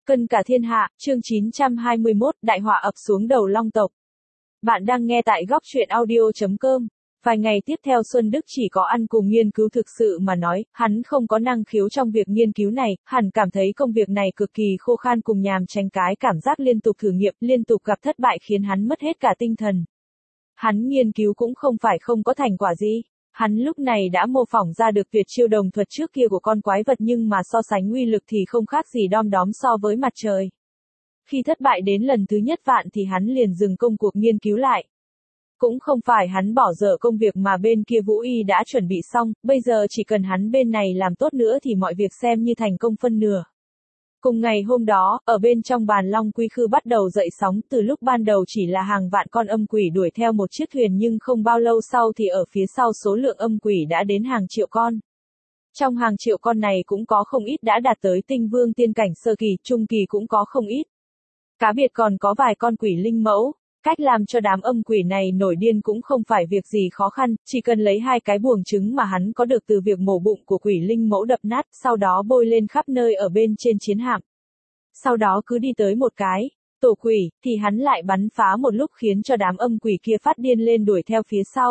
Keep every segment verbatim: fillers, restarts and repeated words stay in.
Cân cả thiên hạ, chương chín trăm hai mươi mốt, đại họa ập xuống đầu Long tộc. Bạn đang nghe tại góc truyện audio chấm com. Vài ngày tiếp theo Xuân Đức chỉ có ăn cùng nghiên cứu thực sự mà nói, hắn không có năng khiếu trong việc nghiên cứu này, hẳn cảm thấy công việc này cực kỳ khô khan cùng nhàm chán, cái cảm giác liên tục thử nghiệm, liên tục gặp thất bại khiến hắn mất hết cả tinh thần. Hắn nghiên cứu cũng không phải không có thành quả gì. Hắn lúc này đã mô phỏng ra được tuyệt chiêu đồng thuật trước kia của con quái vật, nhưng mà so sánh uy lực thì không khác gì đom đóm so với mặt trời. Khi thất bại đến lần thứ nhất vạn thì hắn liền dừng công cuộc nghiên cứu lại. Cũng không phải hắn bỏ dở công việc mà bên kia Vũ Y đã chuẩn bị xong, bây giờ chỉ cần hắn bên này làm tốt nữa thì mọi việc xem như thành công phân nửa. Cùng ngày hôm đó, ở bên trong bàn Long Quy Khư bắt đầu dậy sóng, từ lúc ban đầu chỉ là hàng vạn con âm quỷ đuổi theo một chiếc thuyền, nhưng không bao lâu sau thì ở phía sau số lượng âm quỷ đã đến hàng triệu con. Trong hàng triệu con này cũng có không ít đã đạt tới tinh vương tiên cảnh sơ kỳ, trung kỳ cũng có không ít. Cá biệt còn có vài con quỷ linh mẫu. Cách làm cho đám âm quỷ này nổi điên cũng không phải việc gì khó khăn, chỉ cần lấy hai cái buồng trứng mà hắn có được từ việc mổ bụng của quỷ linh mẫu đập nát, sau đó bôi lên khắp nơi ở bên trên chiến hạm. Sau đó cứ đi tới một cái tổ quỷ, thì hắn lại bắn phá một lúc khiến cho đám âm quỷ kia phát điên lên đuổi theo phía sau.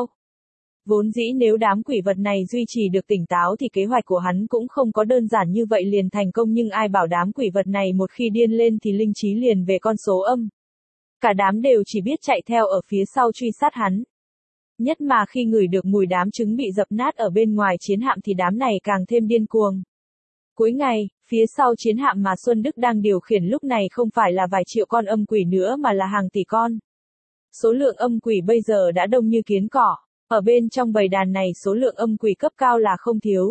Vốn dĩ nếu đám quỷ vật này duy trì được tỉnh táo thì kế hoạch của hắn cũng không có đơn giản như vậy liền thành công, nhưng ai bảo đám quỷ vật này một khi điên lên thì linh trí liền về con số âm. Cả đám đều chỉ biết chạy theo ở phía sau truy sát hắn. Nhất mà khi ngửi được mùi đám trứng bị dập nát ở bên ngoài chiến hạm thì đám này càng thêm điên cuồng. Cuối ngày, phía sau chiến hạm mà Xuân Đức đang điều khiển lúc này không phải là vài triệu con âm quỷ nữa mà là hàng tỷ con. Số lượng âm quỷ bây giờ đã đông như kiến cỏ. Ở bên trong bầy đàn này số lượng âm quỷ cấp cao là không thiếu.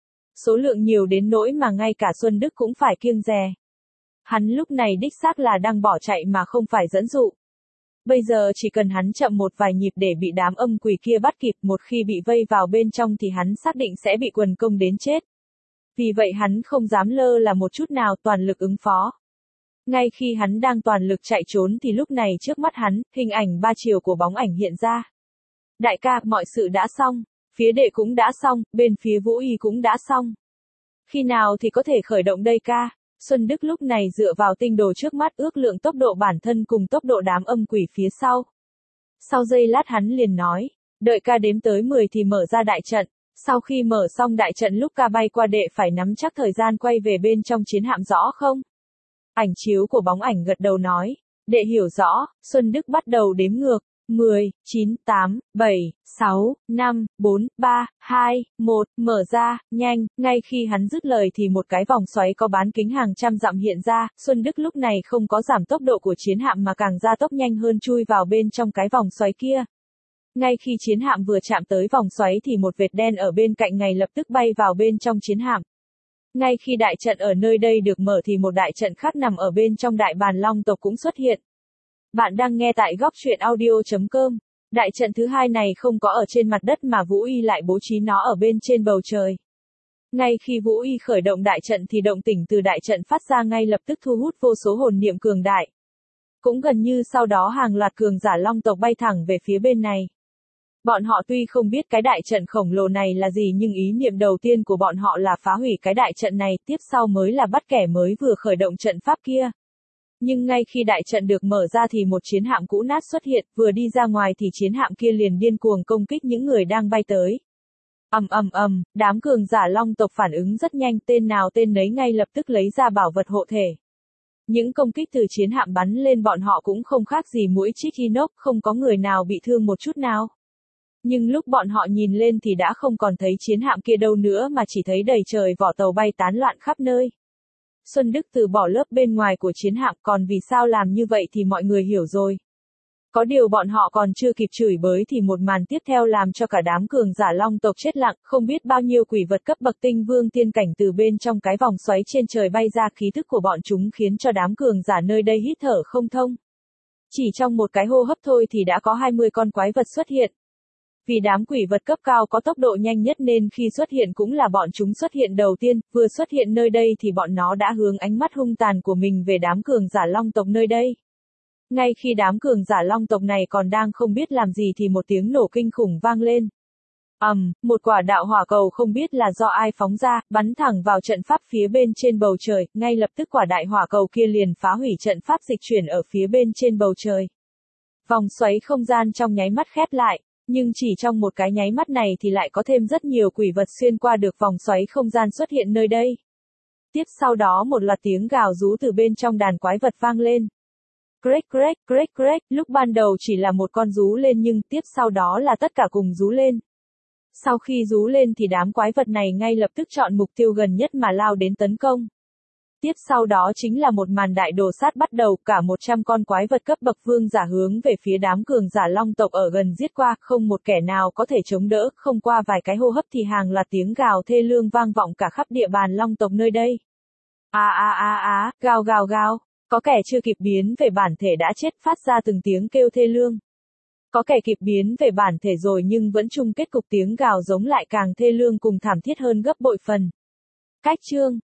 Số lượng nhiều đến nỗi mà ngay cả Xuân Đức cũng phải kiêng dè. Hắn lúc này đích xác là đang bỏ chạy mà không phải dẫn dụ. Bây giờ chỉ cần hắn chậm một vài nhịp để bị đám âm quỷ kia bắt kịp, một khi bị vây vào bên trong thì hắn xác định sẽ bị quần công đến chết. Vì vậy hắn không dám lơ là một chút nào, toàn lực ứng phó. Ngay khi hắn đang toàn lực chạy trốn thì lúc này trước mắt hắn, hình ảnh ba chiều của bóng ảnh hiện ra. Đại ca, mọi sự đã xong. Phía đệ cũng đã xong, bên phía Vũ Y cũng đã xong. Khi nào thì có thể khởi động đây ca? Xuân Đức lúc này dựa vào tinh đồ trước mắt ước lượng tốc độ bản thân cùng tốc độ đám âm quỷ phía sau. Sau giây lát hắn liền nói, đợi ca đếm tới mười thì mở ra đại trận. Sau khi mở xong đại trận lúc ca bay qua đệ phải nắm chắc thời gian quay về bên trong chiến hạm rõ không? Ảnh chiếu của bóng ảnh gật đầu nói, đệ hiểu rõ. Xuân Đức bắt đầu đếm ngược. mười, chín, tám, bảy, sáu, năm, bốn, ba, hai, một, mở ra, nhanh. Ngay khi hắn dứt lời thì một cái vòng xoáy có bán kính hàng trăm dặm hiện ra, Xuân Đức lúc này không có giảm tốc độ của chiến hạm mà càng gia tốc nhanh hơn chui vào bên trong cái vòng xoáy kia. Ngay khi chiến hạm vừa chạm tới vòng xoáy thì một vệt đen ở bên cạnh ngay lập tức bay vào bên trong chiến hạm. Ngay khi đại trận ở nơi đây được mở thì một đại trận khác nằm ở bên trong đại bàn Long tộc cũng xuất hiện. Bạn đang nghe tại góc truyện audio chấm com. Đại trận thứ hai này không có ở trên mặt đất mà Vũ Y lại bố trí nó ở bên trên bầu trời. Ngay khi Vũ Y khởi động đại trận thì động tĩnh từ đại trận phát ra ngay lập tức thu hút vô số hồn niệm cường đại. Cũng gần như sau đó hàng loạt cường giả Long tộc bay thẳng về phía bên này. Bọn họ tuy không biết cái đại trận khổng lồ này là gì nhưng ý niệm đầu tiên của bọn họ là phá hủy cái đại trận này, tiếp sau mới là bắt kẻ mới vừa khởi động trận pháp kia. Nhưng ngay khi đại trận được mở ra thì một chiến hạm cũ nát xuất hiện, vừa đi ra ngoài thì chiến hạm kia liền điên cuồng công kích những người đang bay tới. Ầm ầm ầm, đám cường giả Long tộc phản ứng rất nhanh, tên nào tên nấy ngay lập tức lấy ra bảo vật hộ thể. Những công kích từ chiến hạm bắn lên bọn họ cũng không khác gì mũi chích inox, không có người nào bị thương một chút nào. Nhưng lúc bọn họ nhìn lên thì đã không còn thấy chiến hạm kia đâu nữa mà chỉ thấy đầy trời vỏ tàu bay tán loạn khắp nơi. Xuân Đức từ bỏ lớp bên ngoài của chiến hạm, còn vì sao làm như vậy thì mọi người hiểu rồi. Có điều bọn họ còn chưa kịp chửi bới thì một màn tiếp theo làm cho cả đám cường giả Long tộc chết lặng, không biết bao nhiêu quỷ vật cấp bậc tinh vương tiên cảnh từ bên trong cái vòng xoáy trên trời bay ra, khí thức của bọn chúng khiến cho đám cường giả nơi đây hít thở không thông. Chỉ trong một cái hô hấp thôi thì đã có hai mươi con quái vật xuất hiện. Vì đám quỷ vật cấp cao có tốc độ nhanh nhất nên khi xuất hiện cũng là bọn chúng xuất hiện đầu tiên, vừa xuất hiện nơi đây thì bọn nó đã hướng ánh mắt hung tàn của mình về đám cường giả Long tộc nơi đây. Ngay khi đám cường giả Long tộc này còn đang không biết làm gì thì một tiếng nổ kinh khủng vang lên. ầm, um, một quả đạo hỏa cầu không biết là do ai phóng ra, bắn thẳng vào trận pháp phía bên trên bầu trời, ngay lập tức quả đại hỏa cầu kia liền phá hủy trận pháp dịch chuyển ở phía bên trên bầu trời. Vòng xoáy không gian trong nháy mắt khép lại, nhưng chỉ trong một cái nháy mắt này thì lại có thêm rất nhiều quỷ vật xuyên qua được vòng xoáy không gian xuất hiện nơi đây. Tiếp sau đó một loạt tiếng gào rú từ bên trong đàn quái vật vang lên. Crek crek crek crek, lúc ban đầu chỉ là một con rú lên nhưng tiếp sau đó là tất cả cùng rú lên. Sau khi rú lên thì đám quái vật này ngay lập tức chọn mục tiêu gần nhất mà lao đến tấn công. Tiếp sau đó chính là một màn đại đồ sát bắt đầu, cả một trăm con quái vật cấp bậc vương giả hướng về phía đám cường giả long tộc ở gần giết qua, không một kẻ nào có thể chống đỡ, không qua vài cái hô hấp thì hàng loạt tiếng gào thê lương vang vọng cả khắp địa bàn long tộc nơi đây. A a a a, gào gào gào, có kẻ chưa kịp biến về bản thể đã chết phát ra từng tiếng kêu thê lương. Có kẻ kịp biến về bản thể rồi nhưng vẫn chung kết cục tiếng gào giống lại càng thê lương cùng thảm thiết hơn gấp bội phần. Cách chương